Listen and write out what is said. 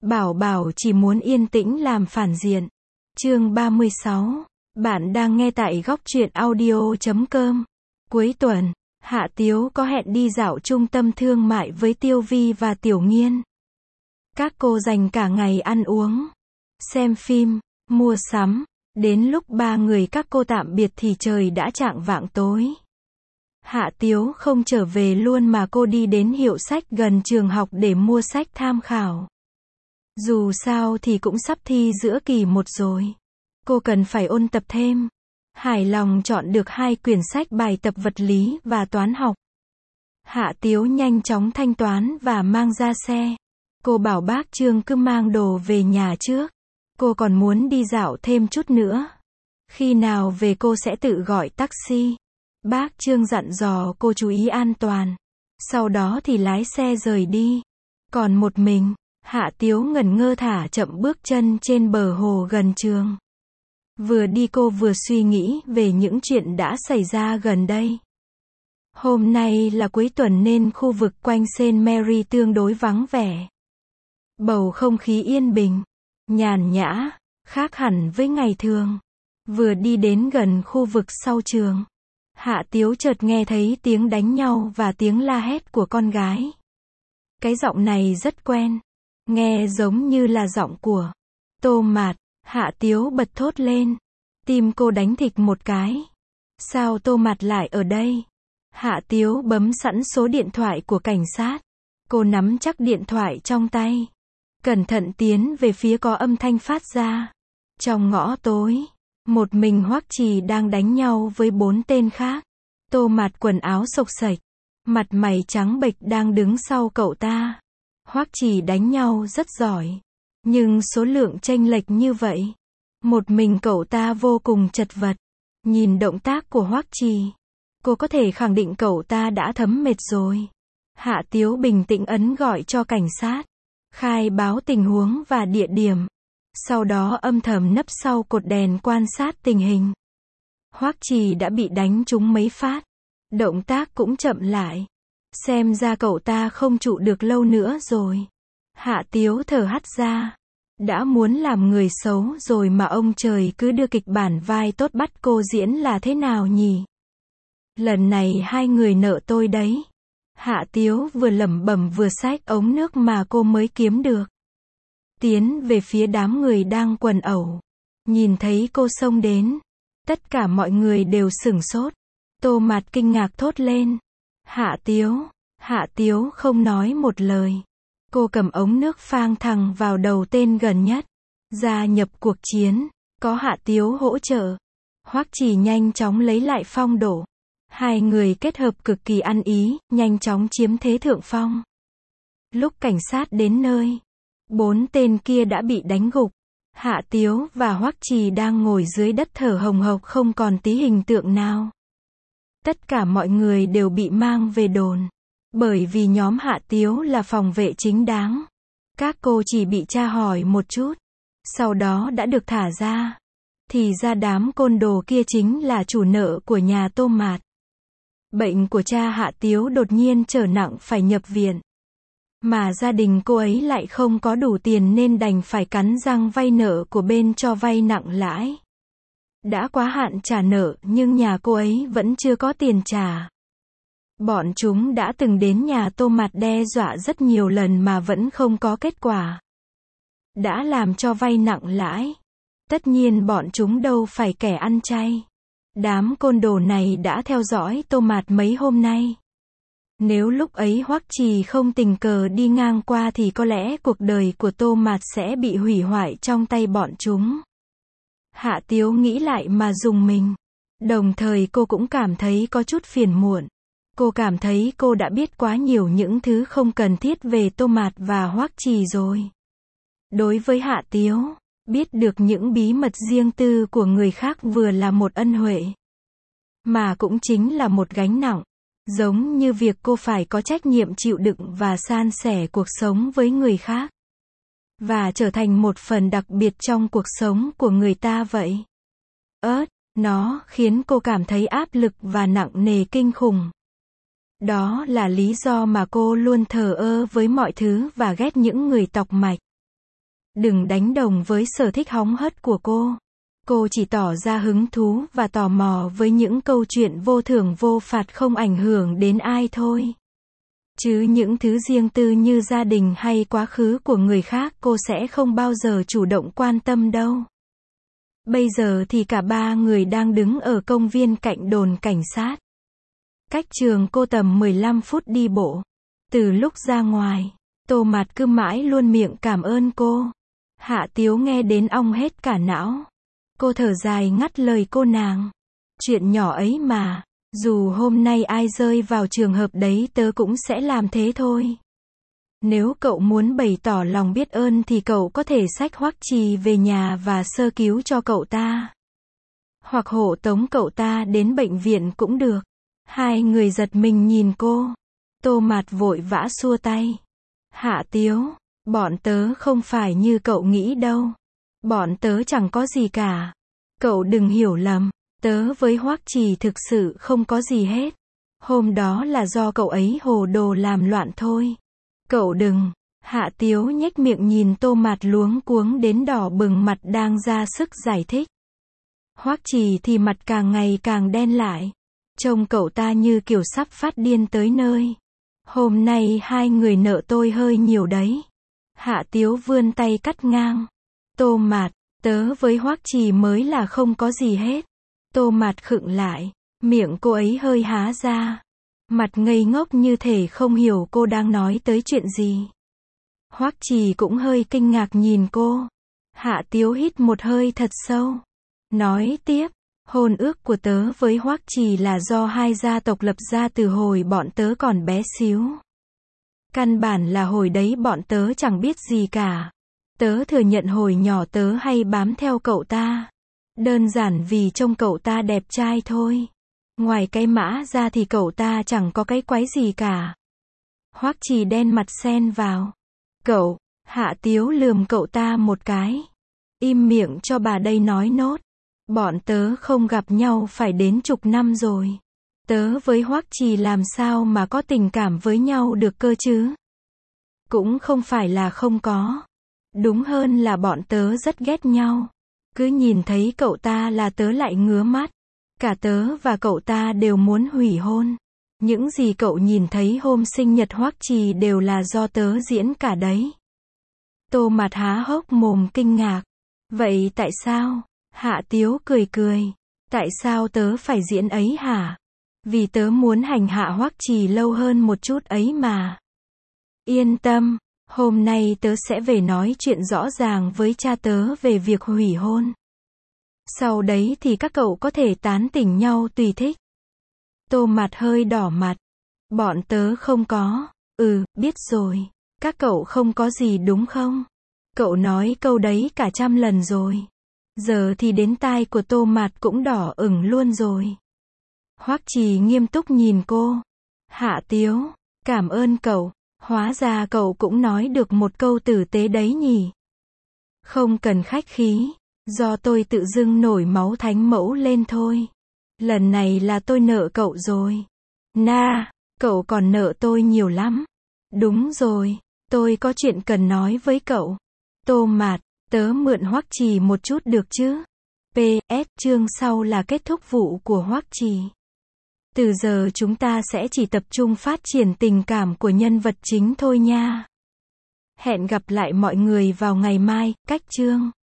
Bảo Bảo chỉ muốn yên tĩnh làm phản diện. Chương 36. Bạn đang nghe tại góc truyện audio.com. Cuối tuần, Hạ Tiếu có hẹn đi dạo trung tâm thương mại với Tiêu Vi và Tiểu Nghiên. Các cô dành cả ngày ăn uống, xem phim, mua sắm. Đến lúc ba người các cô tạm biệt thì trời đã chạng vạng tối. Hạ Tiếu không trở về luôn mà cô đi đến hiệu sách gần trường học để mua sách tham khảo. Dù sao thì cũng sắp thi giữa kỳ 1 rồi. Cô cần phải ôn tập thêm. Hài lòng chọn được 2 quyển sách bài tập vật lý và toán học. Hạ Tiếu nhanh chóng thanh toán và mang ra xe. Cô bảo bác Trương cứ mang đồ về nhà trước. Cô còn muốn đi dạo thêm chút nữa. Khi nào về cô sẽ tự gọi taxi. Bác Trương dặn dò cô chú ý an toàn. Sau đó thì lái xe rời đi. Còn một mình, Hạ Tiếu ngẩn ngơ thả chậm bước chân trên bờ hồ gần trường. Vừa đi cô vừa suy nghĩ về những chuyện đã xảy ra gần đây. Hôm nay là cuối tuần nên khu vực quanh St. Mary tương đối vắng vẻ. Bầu không khí yên bình, nhàn nhã, khác hẳn với ngày thường. Vừa đi đến gần khu vực sau trường, Hạ Tiếu chợt nghe thấy tiếng đánh nhau và tiếng la hét của con gái. Cái giọng này rất quen, nghe giống như là giọng của Tô Mạt. Hạ Tiếu bật thốt lên. Tim cô đánh thịch một cái. Sao Tô Mạt lại ở đây? Hạ Tiếu bấm sẵn số điện thoại của cảnh sát. Cô nắm chắc điện thoại trong tay. Cẩn thận tiến về phía có âm thanh phát ra. Trong ngõ tối, một mình Hoắc Trì đang đánh nhau với 4 tên khác. Tô Mạt quần áo xộc xệch, mặt mày trắng bệch đang đứng sau cậu ta. Hoắc Trì đánh nhau rất giỏi, nhưng số lượng chênh lệch như vậy, một mình cậu ta vô cùng chật vật. Nhìn động tác của Hoắc Trì, cô có thể khẳng định cậu ta đã thấm mệt rồi. Hạ Tiếu bình tĩnh ấn gọi cho cảnh sát, khai báo tình huống và địa điểm. Sau đó âm thầm nấp sau cột đèn quan sát tình hình. Hoắc Trì đã bị đánh trúng mấy phát. Động tác cũng chậm lại. Xem ra cậu ta không trụ được lâu nữa rồi. Hạ Tiếu thở hắt ra. Đã muốn làm người xấu rồi mà ông trời cứ đưa kịch bản vai tốt bắt cô diễn là thế nào nhỉ? Lần này 2 người nợ tôi đấy. Hạ Tiếu vừa lẩm bẩm vừa xách ống nước mà cô mới kiếm được. Tiến về phía đám người đang quần ẩu. Nhìn thấy cô xông đến. Tất cả mọi người đều sửng sốt. Tô Mạt kinh ngạc thốt lên. Hạ Tiếu không nói một lời. Cô cầm ống nước phang thẳng vào đầu tên gần nhất. Gia nhập cuộc chiến, có Hạ Tiếu hỗ trợ. Hoắc Trì nhanh chóng lấy lại phong độ. 2 người kết hợp cực kỳ ăn ý, nhanh chóng chiếm thế thượng phong. Lúc cảnh sát đến nơi, 4 tên kia đã bị đánh gục. Hạ Tiếu và Hoắc Trì đang ngồi dưới đất thở hồng hộc không còn tí hình tượng nào. Tất cả mọi người đều bị mang về đồn. Bởi vì nhóm Hạ Tiếu là phòng vệ chính đáng. Các cô chỉ bị tra hỏi một chút. Sau đó đã được thả ra. Thì ra đám côn đồ kia chính là chủ nợ của nhà Tô Mạt. Bệnh của cha Hạ Tiếu đột nhiên trở nặng phải nhập viện. Mà gia đình cô ấy lại không có đủ tiền nên đành phải cắn răng vay nợ của bên cho vay nặng lãi. Đã quá hạn trả nợ nhưng nhà cô ấy vẫn chưa có tiền trả. Bọn chúng đã từng đến nhà Tô Mạt đe dọa rất nhiều lần mà vẫn không có kết quả. Đã làm cho vay nặng lãi. Tất nhiên bọn chúng đâu phải kẻ ăn chay. Đám côn đồ này đã theo dõi Tô Mạt mấy hôm nay. Nếu lúc ấy Hoắc Trì không tình cờ đi ngang qua thì có lẽ cuộc đời của Tô Mạt sẽ bị hủy hoại trong tay bọn chúng. Hạ Tiếu nghĩ lại mà rùng mình. Đồng thời cô cũng cảm thấy có chút phiền muộn. Cô cảm thấy cô đã biết quá nhiều những thứ không cần thiết về Tô Mạt và Hoắc Trì rồi. Đối với Hạ Tiếu, biết được những bí mật riêng tư của người khác vừa là một ân huệ, mà cũng chính là một gánh nặng. Giống như việc cô phải có trách nhiệm chịu đựng và san sẻ cuộc sống với người khác. Và trở thành một phần đặc biệt trong cuộc sống của người ta vậy. Nó khiến cô cảm thấy áp lực và nặng nề kinh khủng. Đó là lý do mà cô luôn thờ ơ với mọi thứ và ghét những người tọc mạch. Đừng đánh đồng với sở thích hóng hớt của cô. Cô chỉ tỏ ra hứng thú và tò mò với những câu chuyện vô thưởng vô phạt không ảnh hưởng đến ai thôi. Chứ những thứ riêng tư như gia đình hay quá khứ của người khác cô sẽ không bao giờ chủ động quan tâm đâu. Bây giờ thì cả ba người đang đứng ở công viên cạnh đồn cảnh sát. Cách trường cô tầm 15 phút đi bộ. Từ lúc ra ngoài, Tô Mạt cứ mãi luôn miệng cảm ơn cô. Hạ Tiếu nghe đến ong hết cả não. Cô thở dài ngắt lời cô nàng. Chuyện nhỏ ấy mà, dù hôm nay ai rơi vào trường hợp đấy tớ cũng sẽ làm thế thôi. Nếu cậu muốn bày tỏ lòng biết ơn thì cậu có thể xách Hoắc Trì về nhà và sơ cứu cho cậu ta. Hoặc hộ tống cậu ta đến bệnh viện cũng được. Hai người giật mình nhìn cô. Tô Mạt vội vã xua tay. Hạ Tiếu, bọn tớ không phải như cậu nghĩ đâu. Bọn tớ chẳng có gì cả. Cậu đừng hiểu lầm. Tớ với Hoắc Trì thực sự không có gì hết. Hôm đó là do cậu ấy hồ đồ làm loạn thôi. Cậu đừng. Hạ Tiếu nhếch miệng nhìn Tô Mạt luống cuống đến đỏ bừng mặt đang ra sức giải thích. Hoắc Trì thì mặt càng ngày càng đen lại. Trông cậu ta như kiểu sắp phát điên tới nơi. Hôm nay hai người nợ tôi hơi nhiều đấy. Hạ Tiếu vươn tay cắt ngang. Tô Mạt, tớ với Hoắc Trì mới là không có gì hết. Tô Mạt khựng lại. Miệng cô ấy hơi há ra. Mặt ngây ngốc như thể không hiểu cô đang nói tới chuyện gì. Hoắc Trì cũng hơi kinh ngạc nhìn cô. Hạ Tiếu hít một hơi thật sâu. Nói tiếp, hôn ước của tớ với Hoắc Trì là do hai gia tộc lập ra từ hồi bọn tớ còn bé xíu. Căn bản là hồi đấy bọn tớ chẳng biết gì cả. Tớ thừa nhận hồi nhỏ tớ hay bám theo cậu ta. Đơn giản vì trông cậu ta đẹp trai thôi. Ngoài cái mã ra thì cậu ta chẳng có cái quái gì cả. Hoắc Trì đen mặt xen vào. Cậu, Hạ Tiếu lườm cậu ta một cái. Im miệng cho bà đây nói nốt. Bọn tớ không gặp nhau phải đến chục năm rồi. Tớ với Hoắc Trì làm sao mà có tình cảm với nhau được cơ chứ? Cũng không phải là không có. Đúng hơn là bọn tớ rất ghét nhau. Cứ nhìn thấy cậu ta là tớ lại ngứa mắt. Cả tớ và cậu ta đều muốn hủy hôn. Những gì cậu nhìn thấy hôm sinh nhật Hoắc Trì đều là do tớ diễn cả đấy. Tô Mạt há hốc mồm kinh ngạc. Vậy tại sao? Hạ Tiếu cười cười. Tại sao tớ phải diễn ấy hả? Vì tớ muốn hành hạ Hoắc Trì lâu hơn một chút ấy mà. Yên tâm, hôm nay tớ sẽ về nói chuyện rõ ràng với cha tớ về việc hủy hôn. Sau đấy thì các cậu có thể tán tỉnh nhau tùy thích. Tô Mạt hơi đỏ mặt. Bọn tớ không có. Biết rồi. Các cậu không có gì đúng không? Cậu nói câu đấy cả 100 lần rồi. Giờ thì đến tai của Tô Mạt cũng đỏ ửng luôn rồi. Hoắc Trì nghiêm túc nhìn cô. Hạ Tiếu, cảm ơn cậu. Hóa ra cậu cũng nói được một câu tử tế đấy nhỉ. Không cần khách khí. Do tôi tự dưng nổi máu thánh mẫu lên thôi. Lần này là tôi nợ cậu rồi. Cậu còn nợ tôi nhiều lắm. Đúng rồi, tôi có chuyện cần nói với cậu. Tô Mạt, tớ mượn Hoắc Trì một chút được chứ? PS, chương sau là kết thúc vụ của Hoắc Trì. Từ giờ chúng ta sẽ chỉ tập trung phát triển tình cảm của nhân vật chính thôi nha. Hẹn gặp lại mọi người vào ngày mai, cách chương.